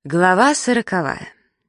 Глава 40.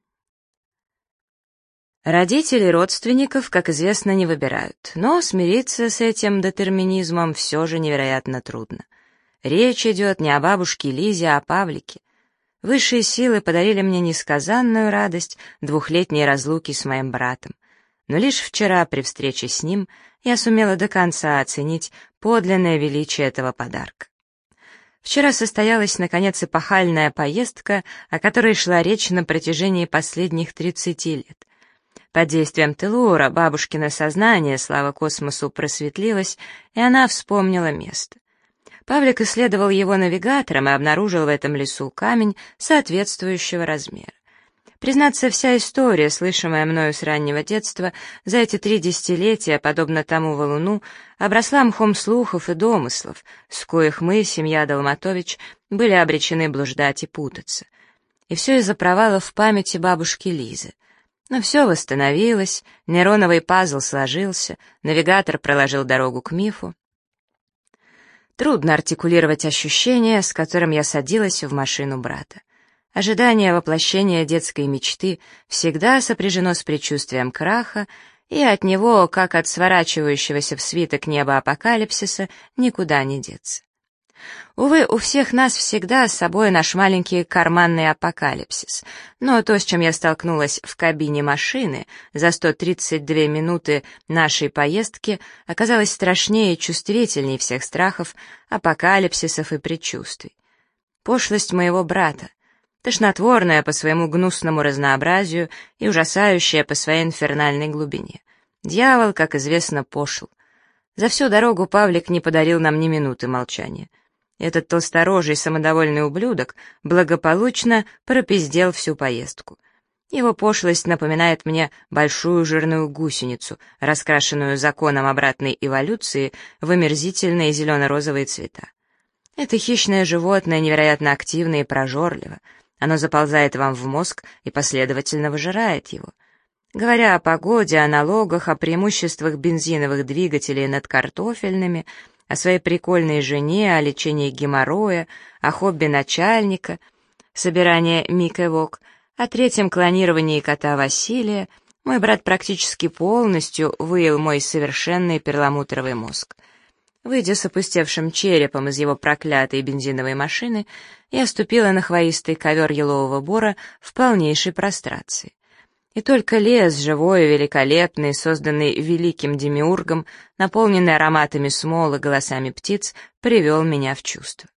Родители родственников, как известно, не выбирают, но смириться с этим детерминизмом все же невероятно трудно. Речь идет не о бабушке Лизе, а о Павлике. Высшие силы подарили мне несказанную радость двухлетней разлуки с моим братом. Но лишь вчера, при встрече с ним, я сумела до конца оценить подлинное величие этого подарка. Вчера состоялась, наконец, эпохальная поездка, о которой шла речь на протяжении последних 30 лет. Под действием телура бабушкино сознание, слава космосу, просветлилось, и она вспомнила место. Павлик исследовал его навигатором и обнаружил в этом лесу камень соответствующего размера. Признаться, вся история, слышимая мною с раннего детства, за эти 3 десятилетия, подобно тому валуну, обросла мхом слухов и домыслов, с коих мы, семья Долматович, были обречены блуждать и путаться. И все из-за провала в памяти бабушки Лизы. Но все восстановилось, нейроновый пазл сложился, навигатор проложил дорогу к мифу. Трудно артикулировать ощущение, с которым я садилась в машину брата. Ожидание воплощения детской мечты всегда сопряжено с предчувствием краха, и от него, как от сворачивающегося в свиток неба апокалипсиса, никуда не деться. Увы, у всех нас всегда с собой наш маленький карманный апокалипсис, но то, с чем я столкнулась в кабине машины за 132 минуты нашей поездки, оказалось страшнее и чувствительнее всех страхов, апокалипсисов и предчувствий. Пошлость моего брата, тошнотворная по своему гнусному разнообразию и ужасающая по своей инфернальной глубине. Дьявол, как известно, пошл. За всю дорогу Павлик не подарил нам ни минуты молчания. Этот толсторожий самодовольный ублюдок благополучно пропиздел всю поездку. Его пошлость напоминает мне большую жирную гусеницу, раскрашенную законом обратной эволюции в омерзительные зелено-розовые цвета. Это хищное животное невероятно активно и прожорливо. Оно заползает вам в мозг и последовательно выжирает его. Говоря о погоде, о налогах, о преимуществах бензиновых двигателей над картофельными, о своей прикольной жене, о лечении геморроя, о хобби начальника, собирании микэвок, о 3-м клонировании кота Василия, мой брат практически полностью выел мой совершенный перламутровый мозг. Выйдя с опустевшим черепом из его проклятой бензиновой машины, я ступила на хвоистый ковер елового бора в полнейшей прострации. И только лес, живой и великолепный, созданный великим демиургом, наполненный ароматами смолы, голосами птиц, привел меня в чувство.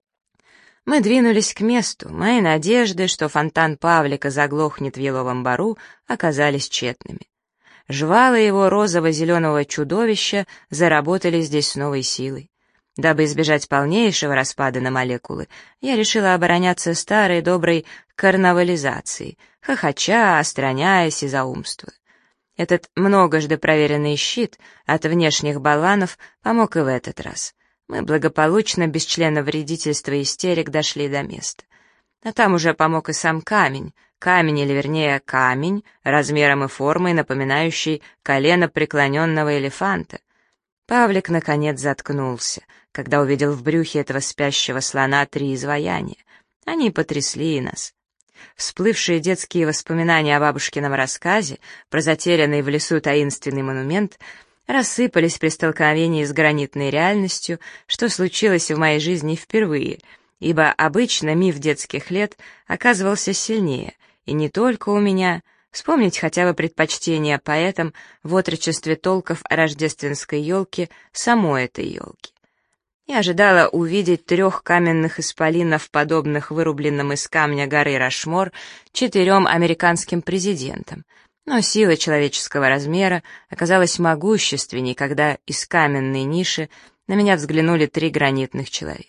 Мы двинулись к месту. Мои надежды, что фонтан Павлика заглохнет в еловом бору, оказались тщетными. Жвала его розово-зеленого чудовища заработали здесь с новой силой. Дабы избежать полнейшего распада на молекулы, я решила обороняться старой доброй карнавализацией, хохоча, остраняясь и заумствуя. Этот многожды проверенный щит от внешних болванов помог и в этот раз. Мы благополучно, без члена вредительства и истерик, дошли до места. А там уже помог и сам камень, или вернее камень, размером и формой напоминающий колено преклоненного элефанта. Павлик, наконец, заткнулся, когда увидел в брюхе этого спящего слона 3 изваяния. Они потрясли нас. Всплывшие детские воспоминания о бабушкином рассказе про затерянный в лесу таинственный монумент рассыпались при столкновении с гранитной реальностью, что случилось в моей жизни впервые, ибо обычно миф детских лет оказывался сильнее, и не только у меня. Вспомнить хотя бы предпочтение поэтам в отрочестве толков о рождественской елке самой этой елки. Я ожидала увидеть 3 каменных исполинов, подобных вырубленным из камня горы Рашмор 4 американским президентам, но сила человеческого размера оказалась могущественней, когда из каменной ниши на меня взглянули 3 гранитных человека.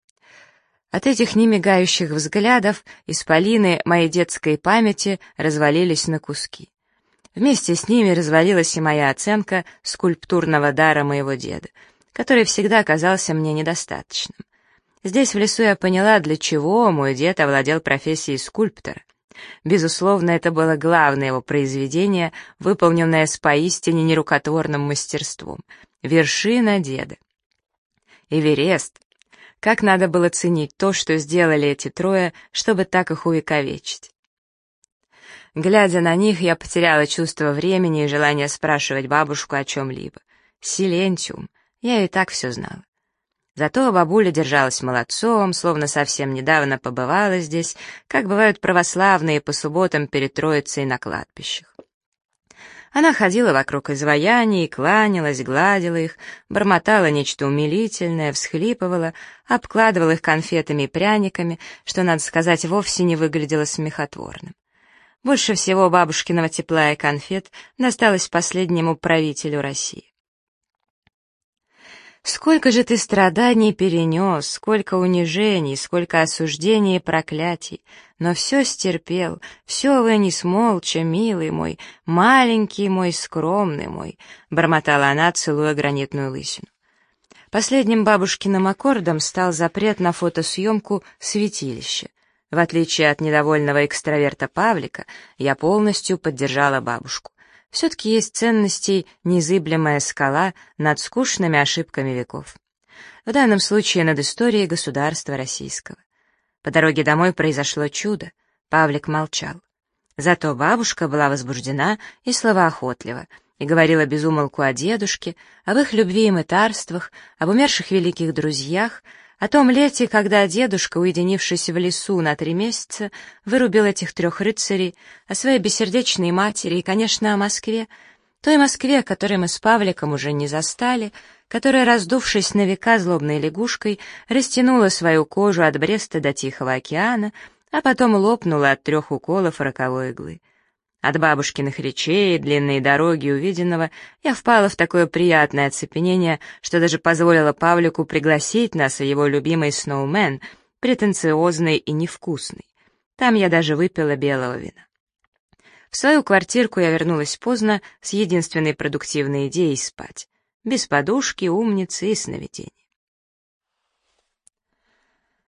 От этих немигающих взглядов исполины моей детской памяти развалились на куски. Вместе с ними развалилась и моя оценка скульптурного дара моего деда, который всегда казался мне недостаточным. Здесь в лесу я поняла, для чего мой дед овладел профессией скульптора. Безусловно, это было главное его произведение, выполненное с поистине нерукотворным мастерством. Вершина деда. Эверест. Как надо было ценить то, что сделали эти трое, чтобы так их увековечить. Глядя на них, я потеряла чувство времени и желание спрашивать бабушку о чем-либо. Силентиум. Я и так все знала. Зато бабуля держалась молодцом, словно совсем недавно побывала здесь, как бывают православные по субботам перед Троицей на кладбищах. Она ходила вокруг изваяний, кланялась, гладила их, бормотала нечто умилительное, всхлипывала, обкладывала их конфетами и пряниками, что, надо сказать, вовсе не выглядело смехотворным. Больше всего бабушкиного тепла и конфет досталось последнему правителю России. Сколько же ты страданий перенес, сколько унижений, сколько осуждений и проклятий, но все стерпел, все вынес молча, милый мой, маленький мой, скромный мой, бормотала она, целуя гранитную лысину. Последним бабушкиным аккордом стал запрет на фотосъемку святилища. В отличие от недовольного экстраверта Павлика, я полностью поддержала бабушку. Все-таки есть ценностей незыблемая скала над скучными ошибками веков. В данном случае над историей государства российского. По дороге домой произошло чудо. Павлик молчал. Зато бабушка была возбуждена и словоохотлива, и говорила без умолку о дедушке, об их любви и мытарствах, об умерших великих друзьях, о том лете, когда дедушка, уединившись в лесу на 3 месяца, вырубил этих 3 рыцарей, о своей бессердечной матери и, конечно, о Москве, той Москве, которой мы с Павликом уже не застали, которая, раздувшись на века злобной лягушкой, растянула свою кожу от Бреста до Тихого океана, а потом лопнула от 3 уколов роковой иглы. От бабушкиных речей, длинной дороги увиденного я впала в такое приятное оцепенение, что даже позволила Павлику пригласить нас в его любимый сноумен, претенциозный и невкусный. Там я даже выпила белого вина. В свою квартирку я вернулась поздно с единственной продуктивной идеей спать. Без подушки, умницы и сновидений.